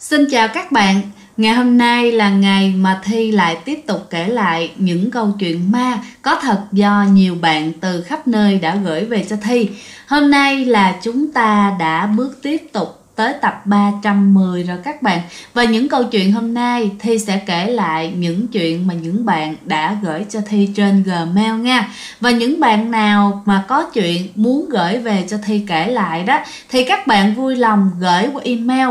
Xin chào các bạn. Ngày hôm nay là ngày mà Thi lại tiếp tục kể lại những câu chuyện ma có thật do nhiều bạn từ khắp nơi đã gửi về cho Thi. Hôm nay là chúng ta đã bước tiếp tục tới tập 310 rồi các bạn. Và những câu chuyện hôm nay Thi sẽ kể lại những chuyện mà những bạn đã gửi cho Thi trên Gmail nha. Và những bạn nào mà có chuyện muốn gửi về cho Thi kể lại đó thì các bạn vui lòng gửi qua email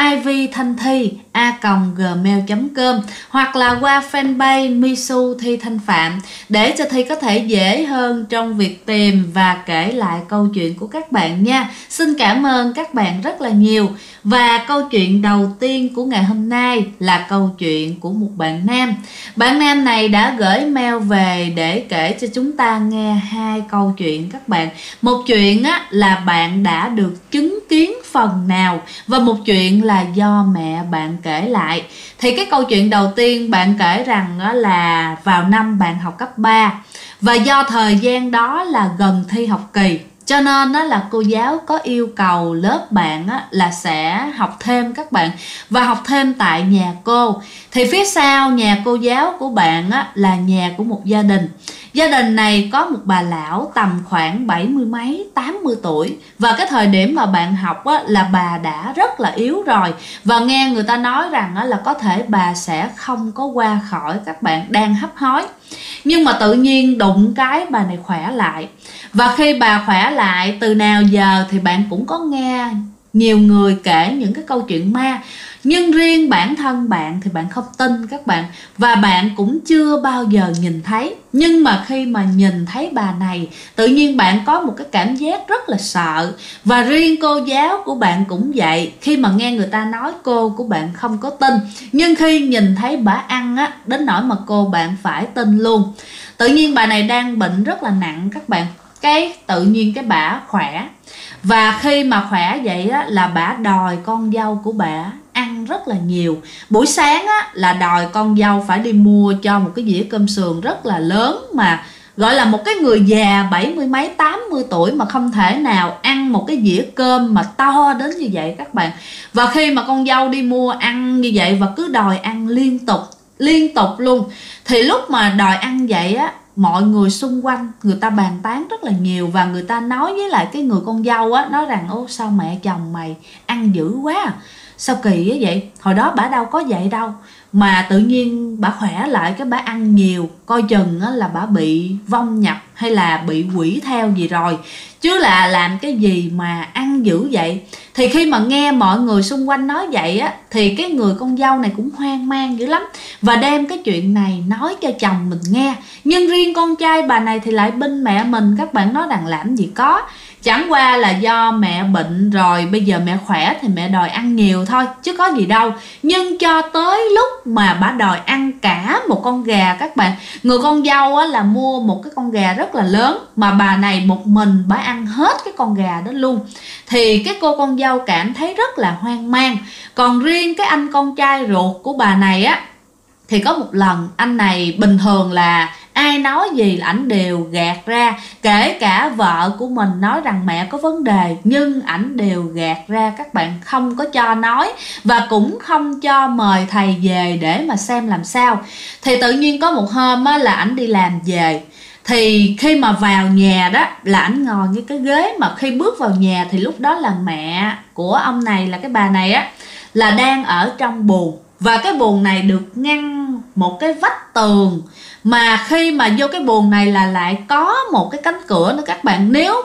ivthanthi@gmail.com hoặc là qua fanpage Misu Thi Thanh Phạm để cho Thi có thể dễ hơn trong việc tìm và kể lại câu chuyện của các bạn nha. Xin cảm ơn các bạn rất là nhiều. Và câu chuyện đầu tiên của ngày hôm nay là câu chuyện của một bạn nam. Bạn nam này đã gửi mail về để kể cho chúng ta nghe hai câu chuyện các bạn. Một chuyện là bạn đã được chứng kiến phần nào và một chuyện là do mẹ bạn kể lại. Thì cái câu chuyện đầu tiên bạn kể rằng là vào năm bạn học cấp 3 và do thời gian đó là gần thi học kỳ, cho nên là cô giáo có yêu cầu lớp bạn là sẽ học thêm các bạn, và học thêm tại nhà cô. Thì phía sau nhà cô giáo của bạn là nhà của một gia đình. Gia đình này có một bà lão tầm khoảng 70 mấy 80 tuổi. Và cái thời điểm mà bạn học là bà đã rất là yếu rồi. Và nghe người ta nói rằng là có thể bà sẽ không có qua khỏi, các bạn đang hấp hối. Nhưng mà tự nhiên đụng cái bà này khỏe lại. Và khi bà khỏe lại, từ nào giờ thì bạn cũng có nghe nhiều người kể những cái câu chuyện ma. Nhưng riêng bản thân bạn thì bạn không tin các bạn. Và bạn cũng chưa bao giờ nhìn thấy. Nhưng mà khi mà nhìn thấy bà này, tự nhiên bạn có một cái cảm giác rất là sợ. Và riêng cô giáo của bạn cũng vậy. Khi mà nghe người ta nói, cô của bạn không có tin. Nhưng khi nhìn thấy bà ăn đến nỗi mà cô bạn phải tin luôn. Tự nhiên bà này đang bệnh rất là nặng các bạn. Tự nhiên cái bả khỏe. Và khi mà khỏe vậy là bả đòi con dâu của bả ăn rất là nhiều. Buổi sáng là đòi con dâu phải đi mua cho một cái dĩa cơm sườn rất là lớn, mà gọi là một cái người già 70 mấy 80 tuổi mà không thể nào ăn một cái dĩa cơm mà to đến như vậy các bạn. Và khi mà con dâu đi mua ăn như vậy và cứ đòi ăn liên tục luôn, thì lúc mà đòi ăn vậy mọi người xung quanh người ta bàn tán rất là nhiều. Và người ta nói với lại cái người con dâu nói rằng: ô, sao mẹ chồng mày ăn dữ quá à? Sao kỳ vậy? Hồi đó bả đâu có vậy đâu. Mà tự nhiên bả khỏe lại cái bả ăn nhiều, coi chừng là bả bị vong nhập hay là bị quỷ theo gì rồi, chứ là làm cái gì mà ăn dữ vậy. Thì khi mà nghe mọi người xung quanh nói vậy thì cái người con dâu này cũng hoang mang dữ lắm, và đem cái chuyện này nói cho chồng mình nghe. Nhưng riêng con trai bà này thì lại binh mẹ mình. Các bạn nói rằng làm gì có, chẳng qua là do mẹ bệnh rồi, bây giờ mẹ khỏe thì mẹ đòi ăn nhiều thôi, chứ có gì đâu. Nhưng cho tới lúc mà bà đòi ăn cả một con gà các bạn. Người con dâu là mua một cái con gà rất là lớn, mà bà này một mình bà ăn hết cái con gà đó luôn. Thì cái cô con dâu cảm thấy rất là hoang mang. Còn riêng cái anh con trai ruột của bà này thì có một lần anh này bình thường là ai nói gì là ảnh đều gạt ra. Kể cả vợ của mình nói rằng mẹ có vấn đề, nhưng ảnh đều gạt ra các bạn, không có cho nói. Và cũng không cho mời thầy về để mà xem làm sao. Thì tự nhiên có một hôm là ảnh đi làm về. Thì khi mà vào nhà đó là ảnh ngồi như cái ghế, mà khi bước vào nhà thì lúc đó là mẹ của ông này, là cái bà này là đang ở trong buồng. Và cái buồng này được ngăn một cái vách tường, mà khi mà vô cái buồng này là lại có một cái cánh cửa nữa các bạn. Nếu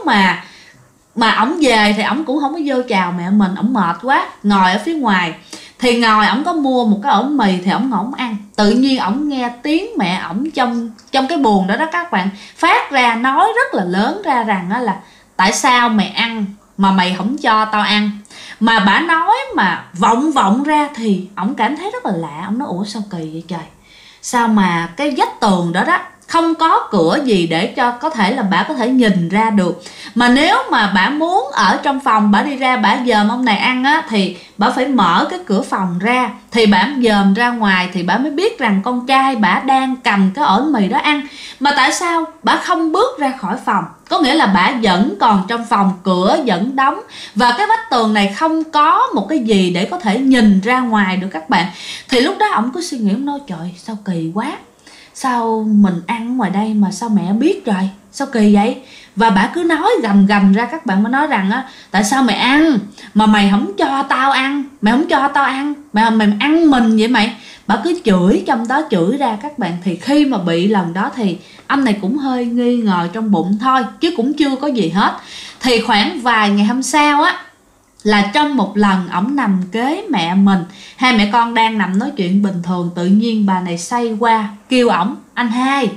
mà ổng về thì ổng cũng không có vô chào mẹ mình, ổng mệt quá, ngồi ở phía ngoài. Thì ngồi ổng có mua một cái ổ mì thì ổng ngồi ổng ăn. Tự nhiên ổng nghe tiếng mẹ ổng trong cái buồng đó các bạn phát ra nói rất là lớn ra rằng là: tại sao mày ăn mà mày không cho tao ăn? Mà bả nói mà vọng ra thì ổng cảm thấy rất là lạ. Ổng nói: ủa sao kỳ vậy trời, sao mà cái vách tường đó không có cửa gì để cho có thể là bả có thể nhìn ra được. Mà nếu mà bả muốn ở trong phòng, bả đi ra bả dòm ông này ăn thì bả phải mở cái cửa phòng ra, thì bả dòm ra ngoài thì bả mới biết rằng con trai bả đang cầm cái ổ mì đó ăn. Mà tại sao bả không bước ra khỏi phòng? có nghĩa là bả vẫn còn trong phòng, cửa vẫn đóng và cái vách tường này không có một cái gì để có thể nhìn ra ngoài được các bạn. Thì lúc đó ổng cứ suy nghĩ, ổng nói trời sao kỳ quá, sao mình ăn ngoài đây mà sao mẹ biết rồi, sao kỳ vậy. Và bả cứ nói gầm gầm ra các bạn, mới nói rằng á, tại sao mày ăn mà mày không cho tao ăn, mày không cho tao ăn, mày ăn mình vậy mày. Bả cứ chửi trong đó, chửi ra các bạn. Thì khi mà bị lần đó thì anh này cũng hơi nghi ngờ trong bụng thôi, chứ cũng chưa có gì hết. Thì khoảng vài ngày hôm sau á, là trong một lần ổng nằm kế mẹ mình, hai mẹ con đang nằm nói chuyện bình thường, tự nhiên bà này xoay qua kêu ổng anh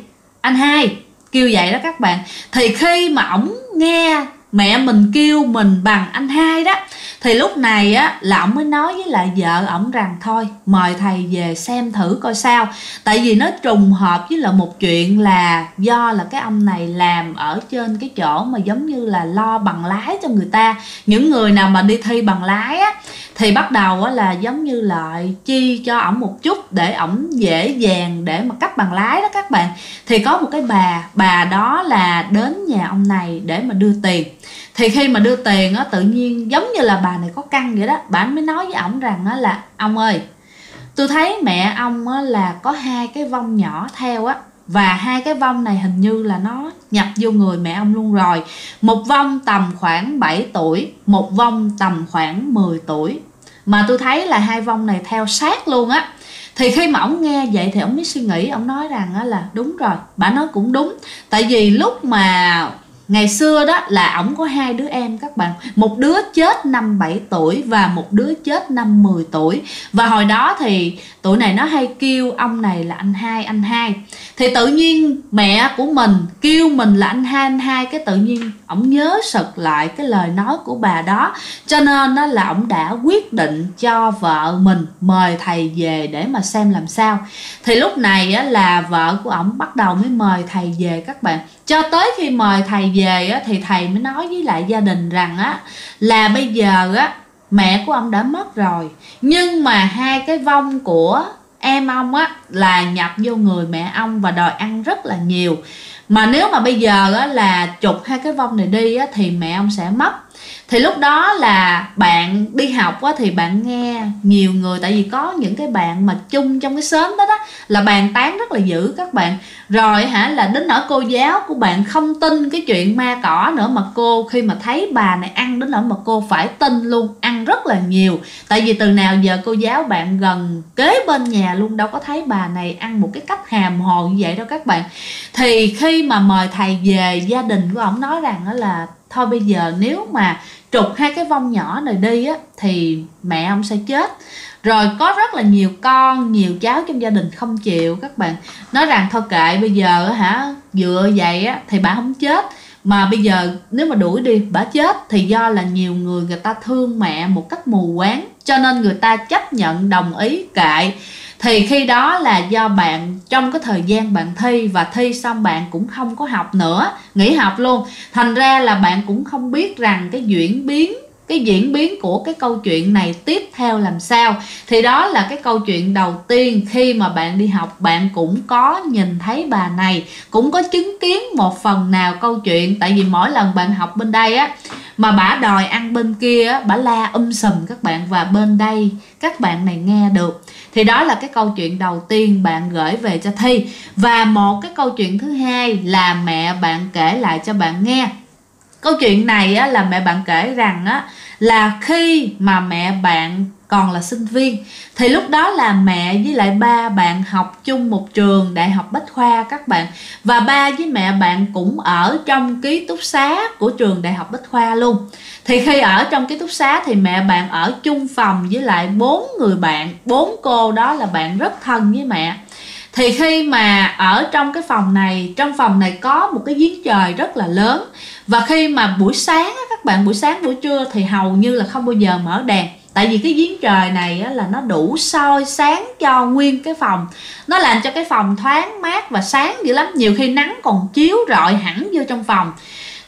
hai, kêu vậy đó các bạn. Thì khi mà ổng nghe mẹ mình kêu mình bằng anh hai đó, thì lúc này á là ổng mới nói với lại vợ ổng rằng thôi mời thầy về xem thử coi sao. Tại vì nó trùng hợp với là một chuyện là do là cái ông này làm ở trên cái chỗ mà giống như là lo bằng lái cho người ta. Những người nào mà đi thi bằng lái á thì bắt đầu á là giống như là chi cho ổng một chút để ổng dễ dàng để mà cấp bằng lái đó các bạn. Thì có một cái bà đó là đến nhà ông này để mà đưa tiền. Thì khi mà đưa tiền á, tự nhiên giống như là bà này có căn vậy đó, bà mới nói với ổng rằng á là ông ơi, tôi thấy mẹ ông á là có hai cái vong nhỏ theo á, và hai cái vong này hình như là nó nhập vô người mẹ ông luôn rồi. Một vong tầm khoảng 7 tuổi, một vong tầm khoảng 10 tuổi, mà tôi thấy là hai vong này theo sát luôn á. Thì khi mà ổng nghe vậy thì ổng mới suy nghĩ, ổng nói rằng á là đúng rồi, bà nói cũng đúng. Tại vì lúc mà ngày xưa đó là ổng có hai đứa em các bạn, một đứa chết năm 7 tuổi và một đứa chết năm 10 tuổi. Và hồi đó thì tụi này nó hay kêu ông này là anh hai. Thì tự nhiên mẹ của mình kêu mình là anh hai, cái tự nhiên ổng nhớ sực lại cái lời nói của bà đó. Cho nên đó là ổng đã quyết định cho vợ mình mời thầy về để mà xem làm sao. Thì lúc này á, là vợ của ổng bắt đầu mới mời thầy về các bạn. Cho tới khi mời thầy về á, thì thầy mới nói với lại gia đình rằng á, là bây giờ á, mẹ của ông đã mất rồi, nhưng mà hai cái vong của em ông á là nhập vô người mẹ ông và đòi ăn rất là nhiều. Mà nếu mà bây giờ á, là trục hai cái vong này đi á, thì mẹ ông sẽ mất. Thì lúc đó là bạn đi học á, thì bạn nghe nhiều người, tại vì có những cái bạn mà chung trong cái xóm đó là bàn tán rất là dữ các bạn. Rồi là đến nỗi cô giáo của bạn không tin cái chuyện ma cỏ nữa, mà cô khi mà thấy bà này ăn đến nỗi mà cô phải tin luôn, ăn rất là nhiều. Tại vì từ nào giờ cô giáo bạn gần kế bên nhà luôn, đâu có thấy bà này ăn một cái cách hàm hồ như vậy đâu các bạn. Thì khi mà mời thầy về, gia đình của ổng nói rằng đó là thôi bây giờ nếu mà trục hai cái vong nhỏ này đi á, thì mẹ ông sẽ chết. Rồi có rất là nhiều con, nhiều cháu trong gia đình không chịu các bạn, nói rằng thôi kệ, bây giờ dựa vậy á thì bà không chết, mà bây giờ nếu mà đuổi đi bà chết. Thì do là nhiều người ta thương mẹ một cách mù quáng, cho nên người ta chấp nhận đồng ý kệ. Thì khi đó là do bạn trong cái thời gian bạn thi, và thi xong bạn cũng không có học nữa, nghỉ học luôn. Thành ra là bạn cũng không biết rằng cái diễn biến của cái câu chuyện này tiếp theo làm sao. Thì đó là cái câu chuyện đầu tiên. Khi mà bạn đi học, bạn cũng có nhìn thấy bà này, cũng có chứng kiến một phần nào câu chuyện. Tại vì mỗi lần bạn học bên đây á, mà bả đòi ăn bên kia á, bả la sùm các bạn, và bên đây các bạn này nghe được. Thì đó là cái câu chuyện đầu tiên bạn gửi về cho Thi. Và một cái câu chuyện thứ hai là mẹ bạn kể lại cho bạn nghe. Câu chuyện này á, là mẹ bạn kể rằng á, là khi mà mẹ bạn còn là sinh viên, thì lúc đó là mẹ với lại ba bạn học chung một trường Đại học Bách Khoa các bạn. Và ba với mẹ bạn cũng ở trong ký túc xá của trường Đại học Bách Khoa luôn. Thì khi ở trong ký túc xá thì mẹ bạn ở chung phòng với lại 4 người bạn, 4 cô đó là bạn rất thân với mẹ. Thì khi mà ở trong cái phòng này, trong phòng này có một cái giếng trời rất là lớn. Và khi mà buổi sáng các bạn, buổi sáng buổi trưa thì hầu như là không bao giờ mở đèn. Tại vì cái giếng trời này á, là nó đủ soi sáng cho nguyên cái phòng. Nó làm cho cái phòng thoáng mát và sáng dữ lắm. Nhiều khi nắng còn chiếu rọi hẳn vô trong phòng.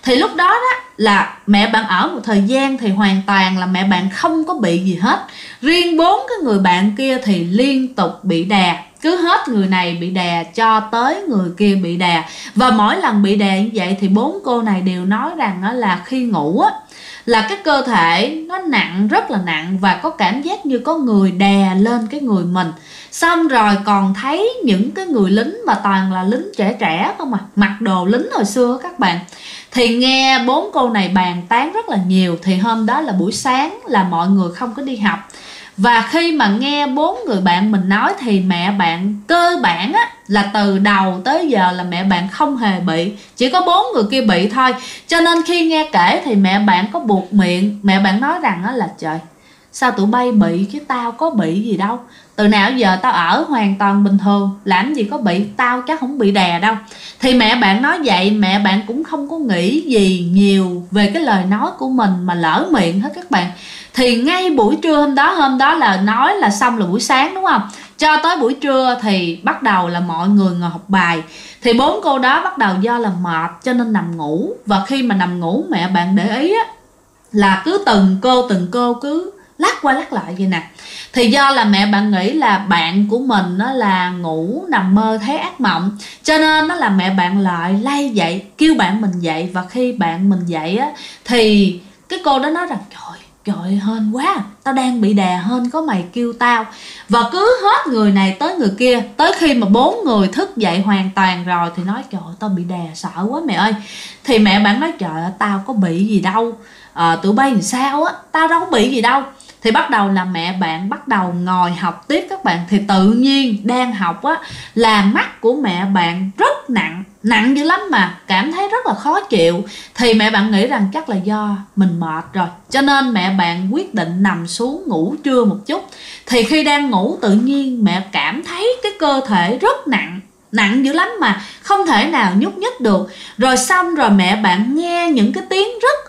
Thì lúc đó đó là mẹ bạn ở một thời gian thì hoàn toàn là mẹ bạn không có bị gì hết. Riêng 4 cái người bạn kia thì liên tục bị đè, cứ hết người này bị đè cho tới người kia bị đè. Và mỗi lần bị đè như vậy thì 4 cô này đều nói rằng đó là khi ngủ á, là cái cơ thể nó nặng, rất là nặng, và có cảm giác như có người đè lên cái người mình. Xong rồi còn thấy những cái người lính mà toàn là lính trẻ trẻ không à, mặc đồ lính hồi xưa các bạn. Thì nghe 4 cô này bàn tán rất là nhiều. Thì hôm đó là buổi sáng, là mọi người không có đi học. Và khi mà nghe 4 người bạn mình nói thì mẹ bạn cơ bản á, là từ đầu tới giờ là mẹ bạn không hề bị, chỉ có 4 người kia bị thôi. Cho nên khi nghe kể thì mẹ bạn có buột miệng. Mẹ bạn nói rằng đó là trời, sao tụi bay bị chứ tao có bị gì đâu. Từ nào giờ tao ở hoàn toàn bình thường, làm gì có bị, tao chắc không bị đè đâu. Thì mẹ bạn nói vậy, mẹ bạn cũng không có nghĩ gì nhiều về cái lời nói của mình mà lỡ miệng hết các bạn. Thì ngay buổi trưa hôm đó là nói là xong là buổi sáng đúng không? Cho tới buổi trưa thì bắt đầu là mọi người ngồi học bài. Thì 4 cô đó bắt đầu do là mệt cho nên nằm ngủ. Và khi mà nằm ngủ mẹ bạn để ý á, là cứ từng cô cứ lắc qua lắc lại vậy nè. Thì do là mẹ bạn nghĩ là bạn của mình nó là ngủ nằm mơ thấy ác mộng, cho nên nó là mẹ bạn lại lay dậy, kêu bạn mình dậy. Và khi bạn mình dậy á, thì cái cô đó nói rằng trời hên quá, tao đang bị đè hên có mày kêu tao. Và cứ hết người này tới người kia, tới khi mà 4 người thức dậy hoàn toàn rồi thì nói trời ơi, tao bị đè sợ quá mẹ ơi. Thì mẹ bạn nói trời ơi, tao có bị gì đâu, tụi bay làm sao á, tao đâu có bị gì đâu. Thì bắt đầu là mẹ bạn bắt đầu ngồi học tiếp các bạn. Thì tự nhiên đang học á, là mắt của mẹ bạn rất nặng dữ lắm mà cảm thấy rất là khó chịu. Thì mẹ bạn nghĩ rằng chắc là do mình mệt rồi, cho nên mẹ bạn quyết định nằm xuống ngủ trưa một chút. Thì khi đang ngủ tự nhiên mẹ cảm thấy cái cơ thể rất nặng dữ lắm mà không thể nào nhúc nhích được. Rồi xong rồi mẹ bạn nghe những cái tiếng rất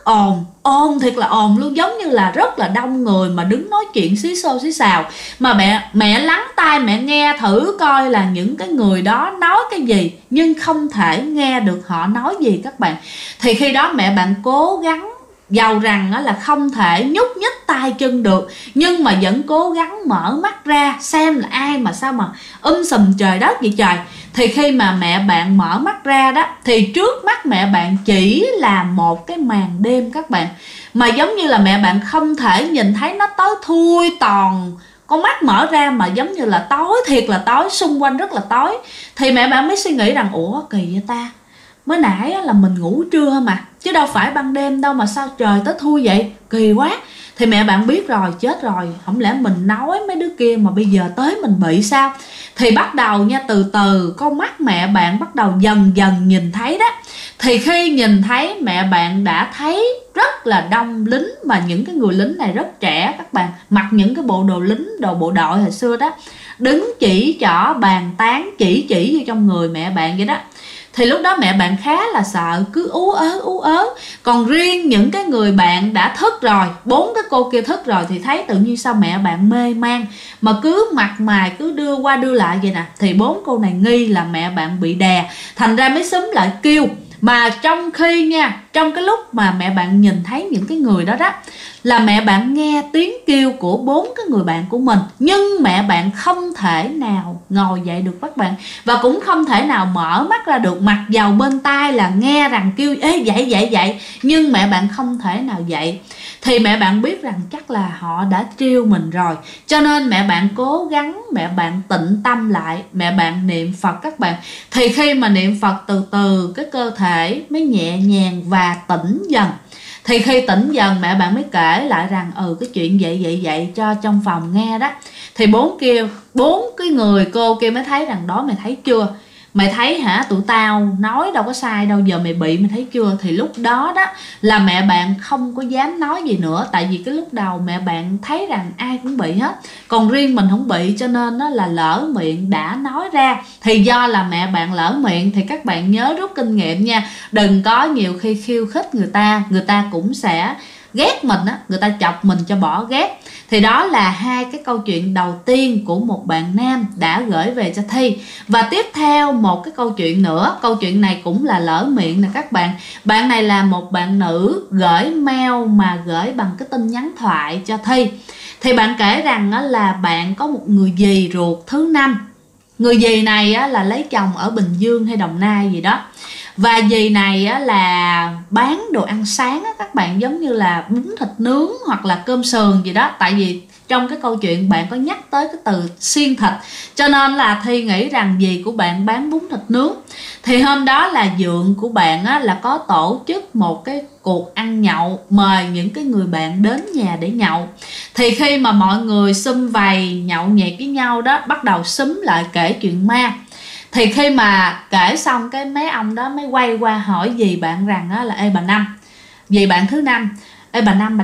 ồn thiệt là ồn luôn, giống như là rất là đông người mà đứng nói chuyện xí xô xí xào. Mà mẹ lắng tai mẹ nghe thử coi là những cái người đó nói cái gì, nhưng không thể nghe được họ nói gì các bạn. Thì khi đó mẹ bạn cố gắng, dầu rằng là không thể nhúc nhích tay chân được, nhưng mà vẫn cố gắng mở mắt ra xem là ai mà sao mà sùm trời đất vậy trời. Thì khi mà mẹ bạn mở mắt ra đó, thì trước mắt mẹ bạn chỉ là một cái màn đêm các bạn. Mà giống như là mẹ bạn không thể nhìn thấy, nó tối thui tòn, con mắt mở ra mà giống như là tối thiệt là tối, xung quanh rất là tối. Thì mẹ bạn mới suy nghĩ rằng ủa kỳ vậy ta, mới nãy là mình ngủ trưa mà, chứ đâu phải ban đêm đâu mà sao trời tới thui vậy, kỳ quá. Thì mẹ bạn biết rồi, chết rồi, không lẽ mình nói mấy đứa kia mà bây giờ tới mình bị sao. Thì bắt đầu nha, từ từ con mắt mẹ bạn bắt đầu dần dần nhìn thấy đó. Thì khi nhìn thấy, mẹ bạn đã thấy rất là đông lính, mà những cái người lính này rất trẻ các bạn, mặc những cái bộ đồ lính, đồ bộ đội hồi xưa đó, đứng chỉ trỏ bàn tán, chỉ vô trong người mẹ bạn vậy đó. Thì lúc đó mẹ bạn khá là sợ, cứ ú ớ. Còn riêng những cái người bạn đã thức rồi, 4 cái cô kia thức rồi, thì thấy tự nhiên sao mẹ bạn mê man mà cứ mặt mày cứ đưa qua đưa lại vậy nè. Thì 4 cô này nghi là mẹ bạn bị đè, thành ra mới xúm lại kêu. Mà trong khi nha, trong cái lúc mà mẹ bạn nhìn thấy những cái người đó đó, là mẹ bạn nghe tiếng kêu của 4 cái người bạn của mình, nhưng mẹ bạn không thể nào ngồi dậy được các bạn, và cũng không thể nào mở mắt ra được, mặc dầu bên tai là nghe rằng kêu ê dậy, nhưng mẹ bạn không thể nào dậy. Thì mẹ bạn biết rằng chắc là họ đã trêu mình rồi, cho nên mẹ bạn cố gắng, mẹ bạn tịnh tâm lại, mẹ bạn niệm Phật các bạn. Thì khi mà niệm Phật từ từ, cái cơ thể mới nhẹ nhàng và tỉnh dần. Thì khi tỉnh dần, mẹ bạn mới kể lại rằng cái chuyện vậy cho trong phòng nghe đó. Thì 4 cái người cô kia mới thấy rằng đó, mày thấy chưa, mày thấy hả, tụi tao nói đâu có sai đâu, giờ mày bị, mày thấy chưa. Thì lúc đó đó là mẹ bạn không có dám nói gì nữa, tại vì cái lúc đầu mẹ bạn thấy rằng ai cũng bị hết, còn riêng mình không bị, cho nên nó là lỡ miệng đã nói ra. Thì do là mẹ bạn lỡ miệng thì các bạn nhớ rút kinh nghiệm nha, đừng có nhiều khi khiêu khích người ta cũng sẽ ghét mình á, người ta chọc mình cho bỏ ghét. Thì đó là hai cái câu chuyện đầu tiên của một bạn nam đã gửi về cho Thi. Và tiếp theo một cái câu chuyện nữa, câu chuyện này cũng là lỡ miệng nè các bạn. Bạn này là một bạn nữ gửi mail mà gửi bằng cái tin nhắn thoại cho Thi. Thì bạn kể rằng là bạn có một người dì ruột thứ 5. Người dì này là lấy chồng ở Bình Dương hay Đồng Nai gì đó. Và dì này là bán đồ ăn sáng các bạn, giống như là bún thịt nướng hoặc là cơm sườn gì đó. Tại vì trong cái câu chuyện bạn có nhắc tới cái từ xiên thịt, cho nên là Thi nghĩ rằng dì của bạn bán bún thịt nướng. Thì hôm đó là dượng của bạn là có tổ chức một cái cuộc ăn nhậu, mời những cái người bạn đến nhà để nhậu. Thì khi mà mọi người sum vầy nhậu nhẹt với nhau đó, bắt đầu xúm lại kể chuyện ma. Thì khi mà kể xong cái mấy ông đó mới quay qua hỏi dì bạn rằng là: ê bà Năm, dì bạn thứ 5, ê bà Năm,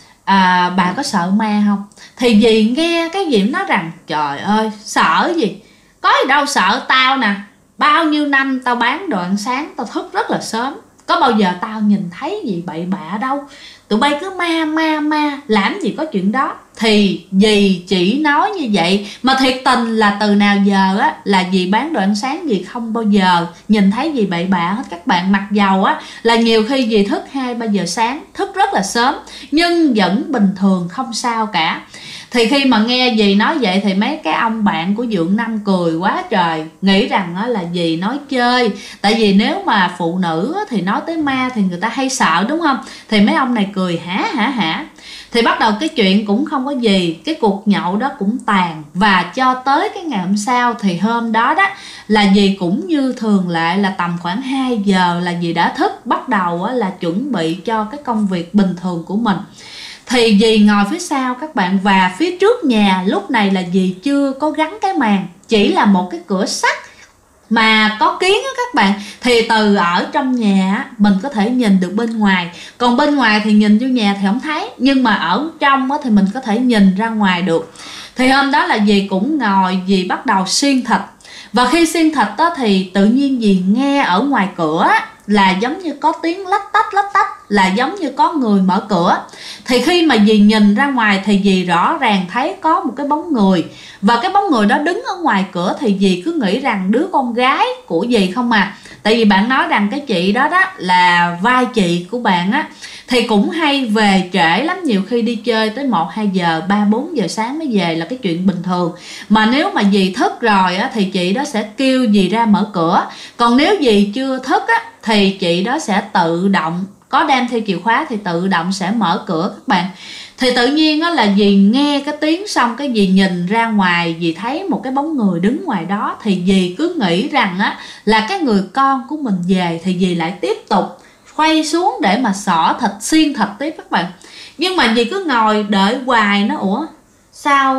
bà có sợ ma không? Thì dì nghe cái gì nói rằng: trời ơi sợ gì, có gì đâu sợ, tao nè, bao nhiêu năm tao bán đồ ăn sáng, tao thức rất là sớm, có bao giờ tao nhìn thấy gì bậy bạ đâu, tụi bay cứ ma làm gì có chuyện đó. Thì dì chỉ nói như vậy, mà thiệt tình là từ nào giờ là dì bán đồ ăn sáng, dì không bao giờ nhìn thấy gì bậy bạ hết các bạn. Mặc dầu là nhiều khi dì thức 2-3 giờ sáng, thức rất là sớm, nhưng vẫn bình thường, không sao cả. Thì khi mà nghe dì nói vậy thì mấy cái ông bạn của dượng Năm cười quá trời, nghĩ rằng là dì nói chơi. Tại vì nếu mà phụ nữ thì nói tới ma thì người ta hay sợ đúng không? Thì mấy ông này cười hả. Thì bắt đầu cái chuyện cũng không có gì, cái cuộc nhậu đó cũng tàn. Và cho tới cái ngày hôm sau, thì hôm đó là dì cũng như thường lệ là tầm khoảng 2 giờ là dì đã thức, bắt đầu là chuẩn bị cho cái công việc bình thường của mình. Thì dì ngồi phía sau các bạn, và phía trước nhà lúc này là dì chưa có gắn cái màn, chỉ là một cái cửa sắt mà có kiến các bạn. Thì từ ở trong nhà mình có thể nhìn được bên ngoài, còn bên ngoài thì nhìn vô nhà thì không thấy, nhưng mà ở trong thì mình có thể nhìn ra ngoài được. Thì hôm đó là dì cũng ngồi, dì bắt đầu xiên thịt. Và khi xiên thịt thì tự nhiên dì nghe ở ngoài cửa là giống như có tiếng lách tách, là giống như có người mở cửa. Thì khi mà dì nhìn ra ngoài thì dì rõ ràng thấy có một cái bóng người, và cái bóng người đó đứng ở ngoài cửa. Thì dì cứ nghĩ rằng đứa con gái của dì không à. Tại vì bạn nói rằng cái chị đó là vai chị của bạn thì cũng hay về trễ lắm, nhiều khi đi chơi tới 1-2 giờ, 3-4 giờ sáng mới về là cái chuyện bình thường. Mà nếu mà dì thức rồi thì chị đó sẽ kêu dì ra mở cửa. Còn nếu dì chưa thức thì chị đó sẽ tự động, có đem theo chìa khóa thì tự động sẽ mở cửa các bạn. Thì tự nhiên là dì nghe cái tiếng xong, cái dì nhìn ra ngoài, dì thấy một cái bóng người đứng ngoài đó. Thì dì cứ nghĩ rằng là cái người con của mình về. Thì dì lại tiếp tục quay xuống để mà xỏ thịt, xiên thịt tiếp các bạn. Nhưng mà dì cứ ngồi đợi hoài, nó ủa sao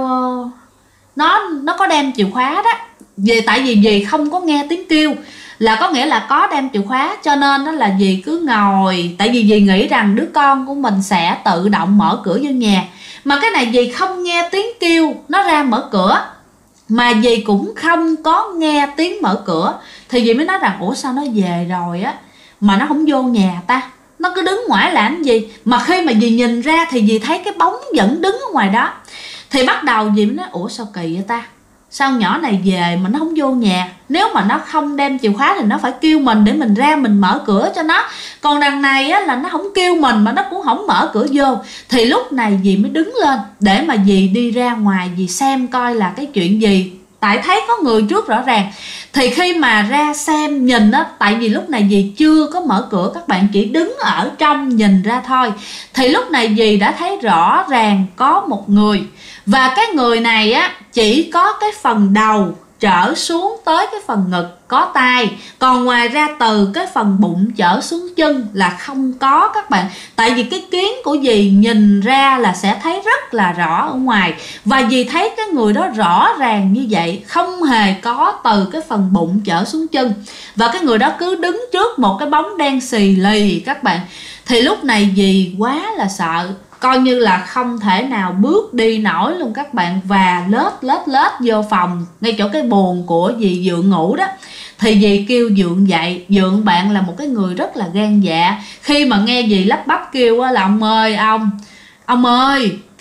nó có đem chìa khóa đó. Tại vì dì không có nghe tiếng kêu, là có nghĩa là có đem chìa khóa, cho nên đó là dì cứ ngồi. Tại vì dì nghĩ rằng đứa con của mình sẽ tự động mở cửa vô nhà. Mà cái này dì không nghe tiếng kêu nó ra mở cửa, mà dì cũng không có nghe tiếng mở cửa. Thì dì mới nói rằng ủa sao nó về rồi mà nó không vô nhà ta, nó cứ đứng ngoài làm gì. Mà khi mà dì nhìn ra thì dì thấy cái bóng vẫn đứng ở ngoài đó. Thì bắt đầu dì mới nói ủa sao kỳ vậy ta, sao nhỏ này về mà nó không vô nhà. Nếu mà nó không đem chìa khóa thì nó phải kêu mình để mình ra mình mở cửa cho nó. Còn đằng này là nó không kêu mình mà nó cũng không mở cửa vô. Thì lúc này dì mới đứng lên để mà dì đi ra ngoài, dì xem coi là cái chuyện gì. Tại thấy có người trước rõ ràng. Thì khi mà ra xem nhìn tại vì lúc này dì chưa có mở cửa, các bạn chỉ đứng ở trong nhìn ra thôi. Thì lúc này dì đã thấy rõ ràng có một người. Và cái người này chỉ có cái phần đầu trở xuống tới cái phần ngực có tai, còn ngoài ra từ cái phần bụng trở xuống chân là không có các bạn. Tại vì cái kiến của dì nhìn ra là sẽ thấy rất là rõ ở ngoài, và dì thấy cái người đó rõ ràng như vậy, không hề có từ cái phần bụng trở xuống chân. Và cái người đó cứ đứng trước một cái bóng đen xì lì các bạn. Thì lúc này dì quá là sợ, coi như là không thể nào bước đi nổi luôn các bạn. Và lết vô phòng, ngay chỗ cái buồng của dì Dượng ngủ đó. Thì dì kêu Dượng dậy. Dượng bạn là một cái người rất là gan dạ. Khi mà nghe dì lắp bắp kêu là ông ơi, ông ơi,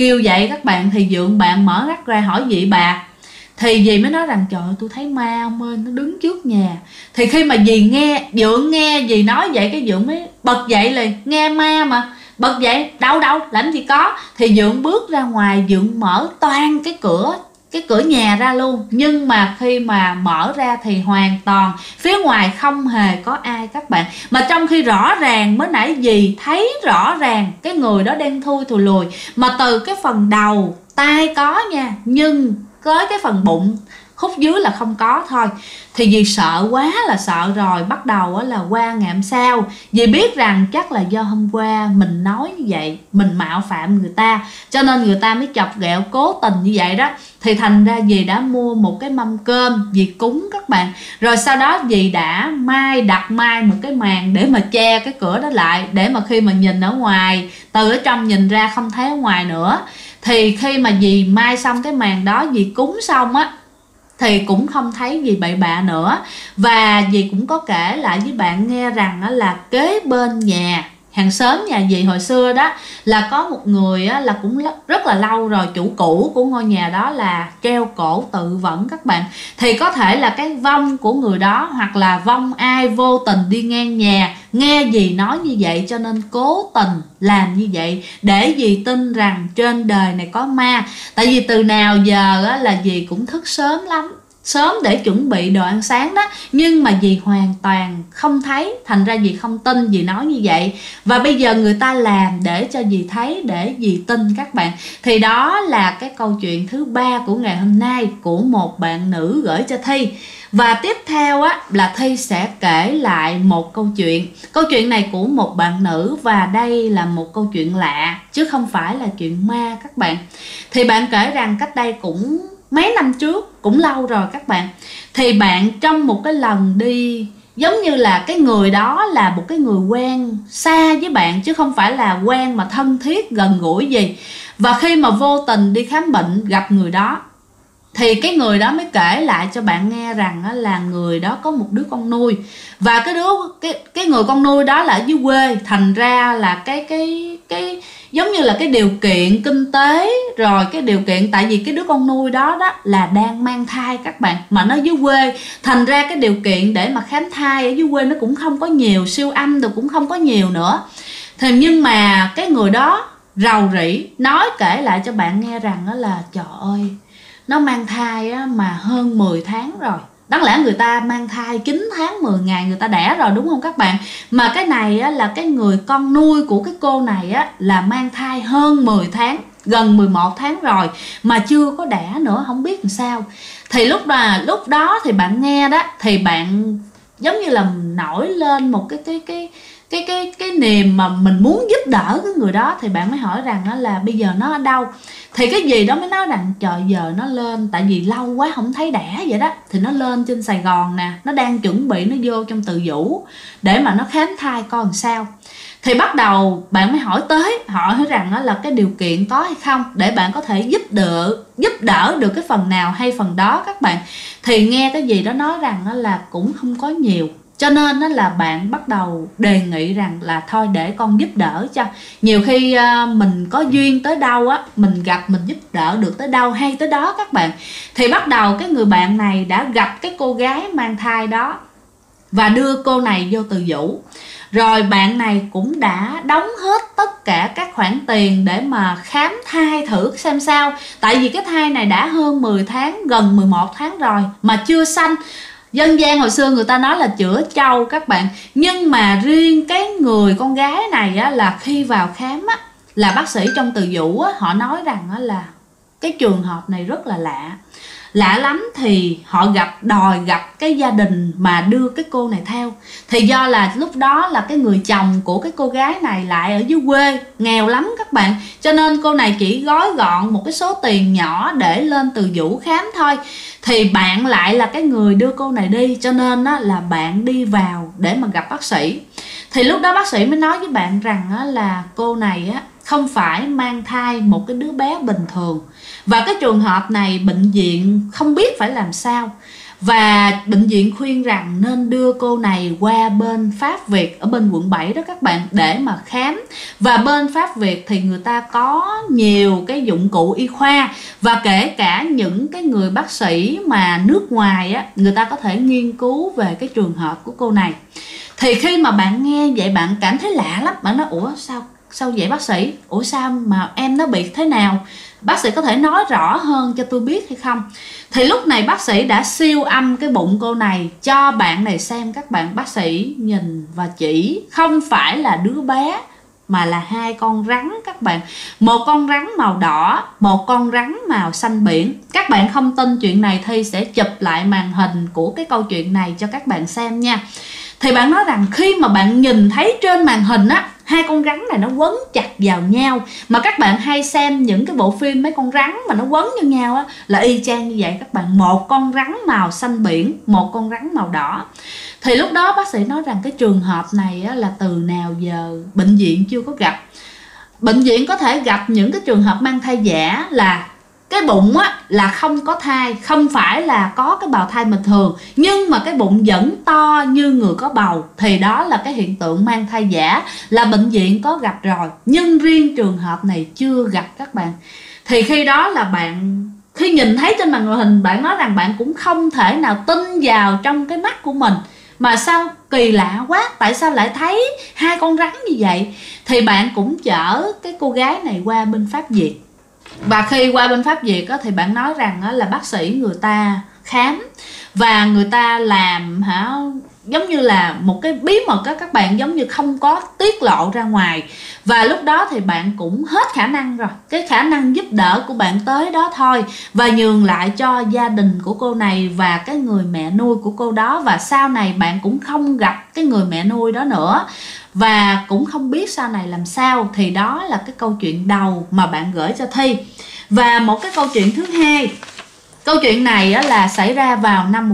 kêu vậy các bạn, thì Dượng bạn mở mắt ra hỏi dì bà. Thì dì mới nói rằng trời ơi, tôi thấy ma ông ơi, nó đứng trước nhà. Thì khi mà Dượng nghe dì nói vậy, cái Dượng mới bật dậy liền, nghe ma mà. Bật dậy, đâu làm gì có. Thì Dượng bước ra ngoài, Dượng mở toang cái cửa nhà ra luôn. Nhưng mà khi mà mở ra thì hoàn toàn phía ngoài không hề có ai các bạn. Mà trong khi rõ ràng mới nãy dì thấy rõ ràng cái người đó đen thui thùi lùi, mà từ cái phần đầu tay có nha, nhưng tới cái phần bụng khúc dưới là không có thôi. Thì dì sợ quá là sợ rồi, bắt đầu là qua ngày hôm sau dì biết rằng chắc là do hôm qua mình nói như vậy, mình mạo phạm người ta, cho nên người ta mới chọc ghẹo cố tình như vậy đó. Thì thành ra dì đã mua một cái mâm cơm dì cúng các bạn. Rồi sau đó dì đã đặt mai một cái màn để mà che cái cửa đó lại, để mà khi mà nhìn ở ngoài, từ ở trong nhìn ra không thấy ở ngoài nữa. Thì khi mà dì mai xong cái màn đó, dì cúng xong á, thì cũng không thấy gì bậy bạ nữa. Và dì cũng có kể lại với bạn nghe rằng là kế bên nhà, hàng xóm nhà dì hồi xưa đó, là có một người là cũng rất là lâu rồi, chủ cũ của ngôi nhà đó là treo cổ tự vẫn các bạn. Thì có thể là cái vong của người đó, hoặc là vong ai vô tình đi ngang nhà, nghe dì nói như vậy cho nên cố tình làm như vậy, để dì tin rằng trên đời này có ma. Tại vì từ nào giờ là dì cũng thức sớm lắm, sớm để chuẩn bị đồ ăn sáng đó, nhưng mà dì hoàn toàn không thấy. Thành ra dì không tin, dì nói như vậy. Và bây giờ người ta làm để cho dì thấy, để dì tin các bạn. Thì đó là cái câu chuyện thứ 3 của ngày hôm nay, của một bạn nữ gửi cho Thi. Và tiếp theo là Thi sẽ kể lại một câu chuyện. Câu chuyện này của một bạn nữ, và đây là một câu chuyện lạ chứ không phải là chuyện ma các bạn. Thì bạn kể rằng cách đây cũng mấy năm trước, cũng lâu rồi các bạn. Thì bạn trong một cái lần đi, giống như là cái người đó là một cái người quen xa với bạn, chứ không phải là quen mà thân thiết gần gũi gì. Và khi mà vô tình đi khám bệnh gặp người đó, thì cái người đó mới kể lại cho bạn nghe rằng là người đó có một đứa con nuôi. Và cái người con nuôi đó là ở dưới quê. Thành ra là cái giống như là cái điều kiện kinh tế, rồi cái điều kiện, tại vì cái đứa con nuôi đó là đang mang thai các bạn, mà nó dưới quê. Thành ra cái điều kiện để mà khám thai ở dưới quê nó cũng không có nhiều, siêu âm rồi cũng không có nhiều nữa. Thì nhưng mà cái người đó rầu rĩ nói, kể lại cho bạn nghe rằng là trời ơi, nó mang thai mà hơn 10 tháng rồi. Đáng lẽ người ta mang thai 9 tháng 10 ngày người ta đẻ rồi, đúng không các bạn? Mà cái này là cái người con nuôi của cái cô này là mang thai hơn 10 tháng, gần 11 tháng rồi, mà chưa có đẻ nữa, không biết làm sao. Thì lúc đó thì bạn nghe đó, thì bạn giống như là nổi lên một cái niềm mà mình muốn giúp đỡ cái người đó. Thì bạn mới hỏi rằng là bây giờ nó ở đâu. Thì cái gì đó mới nói rằng trời, giờ nó lên, tại vì lâu quá không thấy đẻ vậy đó, thì nó lên trên Sài Gòn nè, nó đang chuẩn bị nó vô trong Từ Dũ để mà nó khám thai coi làm sao. Thì bắt đầu bạn mới hỏi rằng là cái điều kiện có hay không, để bạn có thể giúp đỡ được cái phần nào hay phần đó các bạn. Thì nghe cái gì đó nói rằng là cũng không có nhiều, cho nên là bạn bắt đầu đề nghị rằng là thôi để con giúp đỡ cho. Nhiều khi mình có duyên tới đâu mình gặp, mình giúp đỡ được tới đâu hay tới đó các bạn. Thì bắt đầu cái người bạn này đã gặp cái cô gái mang thai đó và đưa cô này vô Từ Dũ. Rồi bạn này cũng đã đóng hết tất cả các khoản tiền để mà khám thai thử xem sao. Tại vì cái thai này đã hơn 10 tháng, gần 11 tháng rồi mà chưa sanh. Dân gian hồi xưa người ta nói là chữa trâu các bạn. Nhưng mà riêng cái người con gái này là khi vào khám là bác sĩ trong Từ Dũ họ nói rằng là cái trường hợp này rất là lạ lắm. Thì họ đòi gặp cái gia đình mà đưa cái cô này theo. Thì do là lúc đó là cái người chồng của cái cô gái này lại ở dưới quê, nghèo lắm các bạn, cho nên cô này chỉ gói gọn một cái số tiền nhỏ để lên Từ Dũ khám thôi. Thì bạn lại là cái người đưa cô này đi, cho nên là bạn đi vào để mà gặp bác sĩ. Thì lúc đó bác sĩ mới nói với bạn rằng là cô này không phải mang thai một cái đứa bé bình thường. Và cái trường hợp này bệnh viện không biết phải làm sao. Và bệnh viện khuyên rằng nên đưa cô này qua bên Pháp Việt ở bên quận 7 đó các bạn, để mà khám. Và bên Pháp Việt thì người ta có nhiều cái dụng cụ y khoa, và kể cả những cái người bác sĩ mà nước ngoài á, người ta có thể nghiên cứu về cái trường hợp của cô này. Thì khi mà bạn nghe vậy bạn cảm thấy lạ lắm, bạn nói ủa sao vậy bác sĩ, ủa sao mà em nó bị thế nào, bác sĩ có thể nói rõ hơn cho tôi biết hay không? Thì lúc này bác sĩ đã siêu âm cái bụng cô này cho bạn này xem. Các bạn, bác sĩ nhìn và chỉ không phải là đứa bé mà là hai con rắn các bạn. Một con rắn màu đỏ, một con rắn màu xanh biển. Các bạn không tin chuyện này thì sẽ chụp lại màn hình của cái câu chuyện này cho các bạn xem nha. Thì bạn nói rằng khi mà bạn nhìn thấy trên màn hình á, hai con rắn này nó quấn chặt vào nhau. Mà các bạn hay xem những cái bộ phim mấy con rắn mà nó quấn vào nhau á, là y chang như vậy các bạn. Một con rắn màu xanh biển, một con rắn màu đỏ. Thì lúc đó bác sĩ nói rằng cái trường hợp này á, là từ nào giờ bệnh viện chưa có gặp. Bệnh viện có thể gặp những cái trường hợp mang thai giả là cái bụng á, là không có thai, không phải là có cái bào thai bình thường, nhưng mà cái bụng vẫn to như người có bầu, thì đó là cái hiện tượng mang thai giả, là bệnh viện có gặp rồi. Nhưng riêng trường hợp này chưa gặp các bạn. Thì khi đó là bạn, khi nhìn thấy trên màn hình, bạn nói rằng bạn cũng không thể nào tin vào trong cái mắt của mình. Mà sao kỳ lạ quá, tại sao lại thấy hai con rắn như vậy? Thì bạn cũng chở cái cô gái này qua bên Pháp Việt. Và khi qua bên Pháp Việt á, thì bạn nói rằng á, là bác sĩ người ta khám và người ta làm giống như là một cái bí mật á các bạn, giống như không có tiết lộ ra ngoài. Và lúc đó thì bạn cũng hết khả năng rồi, cái khả năng giúp đỡ của bạn tới đó thôi, và nhường lại cho gia đình của cô này và cái người mẹ nuôi của cô đó. Và sau này bạn cũng không gặp cái người mẹ nuôi đó nữa, và cũng không biết sau này làm sao. Thì đó là cái câu chuyện đầu mà bạn gửi cho Thi. Và một cái câu chuyện thứ hai, câu chuyện này là xảy ra vào năm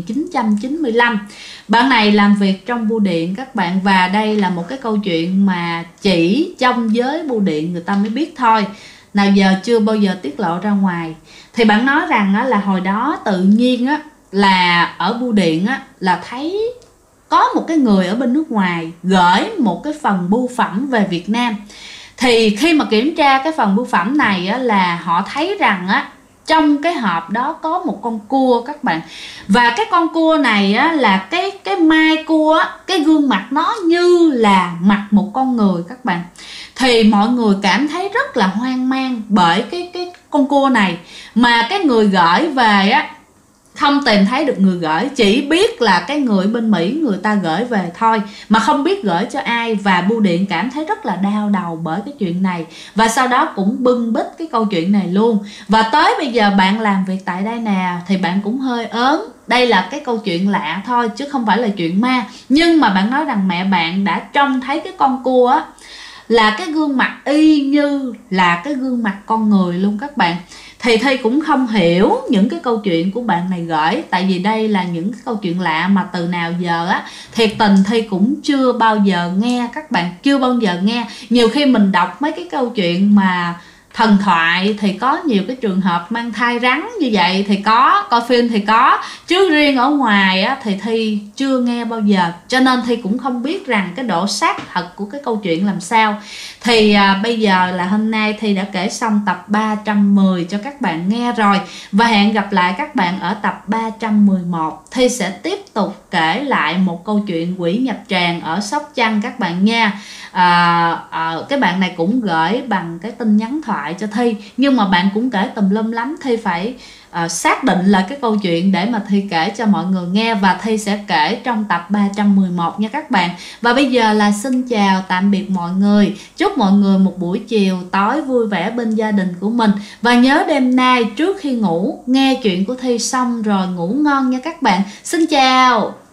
1995. Bạn này làm việc trong bưu điện các bạn, và đây là một cái câu chuyện mà chỉ trong giới bưu điện người ta mới biết thôi, nào giờ chưa bao giờ tiết lộ ra ngoài. Thì bạn nói rằng là hồi đó tự nhiên là ở bưu điện là thấy có một cái người ở bên nước ngoài gửi một cái phần bưu phẩm về Việt Nam. Thì khi mà kiểm tra cái phần bưu phẩm này là họ thấy rằng trong cái hộp đó có một con cua các bạn. Và cái con cua này là cái mai cua, cái gương mặt nó như là mặt một con người các bạn. Thì mọi người cảm thấy rất là hoang mang bởi cái con cua này. Mà cái người gửi về không tìm thấy được người gửi, chỉ biết là cái người bên Mỹ người ta gửi về thôi, mà không biết gửi cho ai. Và bưu điện cảm thấy rất là đau đầu bởi cái chuyện này, và sau đó cũng bưng bít cái câu chuyện này luôn. Và tới bây giờ bạn làm việc tại đây nè, thì bạn cũng hơi ớn. Đây là cái câu chuyện lạ thôi chứ không phải là chuyện ma. Nhưng mà bạn nói rằng mẹ bạn đã trông thấy cái con cua là cái gương mặt y như là cái gương mặt con người luôn các bạn. Thì Thi cũng không hiểu những cái câu chuyện của bạn này gửi, tại vì đây là những cái câu chuyện lạ mà từ nào giờ thiệt tình Thi cũng chưa bao giờ nghe các bạn, chưa bao giờ nghe. Nhiều khi mình đọc mấy cái câu chuyện mà thần thoại thì có nhiều cái trường hợp mang thai rắn như vậy thì có, coi phim thì có, chứ riêng ở ngoài thì Thi chưa nghe bao giờ, cho nên Thi cũng không biết rằng cái độ xác thật của cái câu chuyện làm sao. Thì bây giờ là hôm nay Thi đã kể xong tập 310 cho các bạn nghe rồi, và hẹn gặp lại các bạn ở tập 311. Thi sẽ tiếp tục kể lại một câu chuyện quỷ nhập tràng ở Sóc Trăng các bạn nha. Cái bạn này cũng gửi bằng cái tin nhắn thoại cho Thi, nhưng mà bạn cũng kể tùm lum lắm. Thi phải xác định là cái câu chuyện để mà Thi kể cho mọi người nghe, và Thi sẽ kể trong tập 311 nha các bạn. Và bây giờ là xin chào tạm biệt mọi người, chúc mọi người một buổi chiều tối vui vẻ bên gia đình của mình. Và nhớ đêm nay trước khi ngủ nghe chuyện của Thi xong rồi ngủ ngon nha các bạn. Xin chào.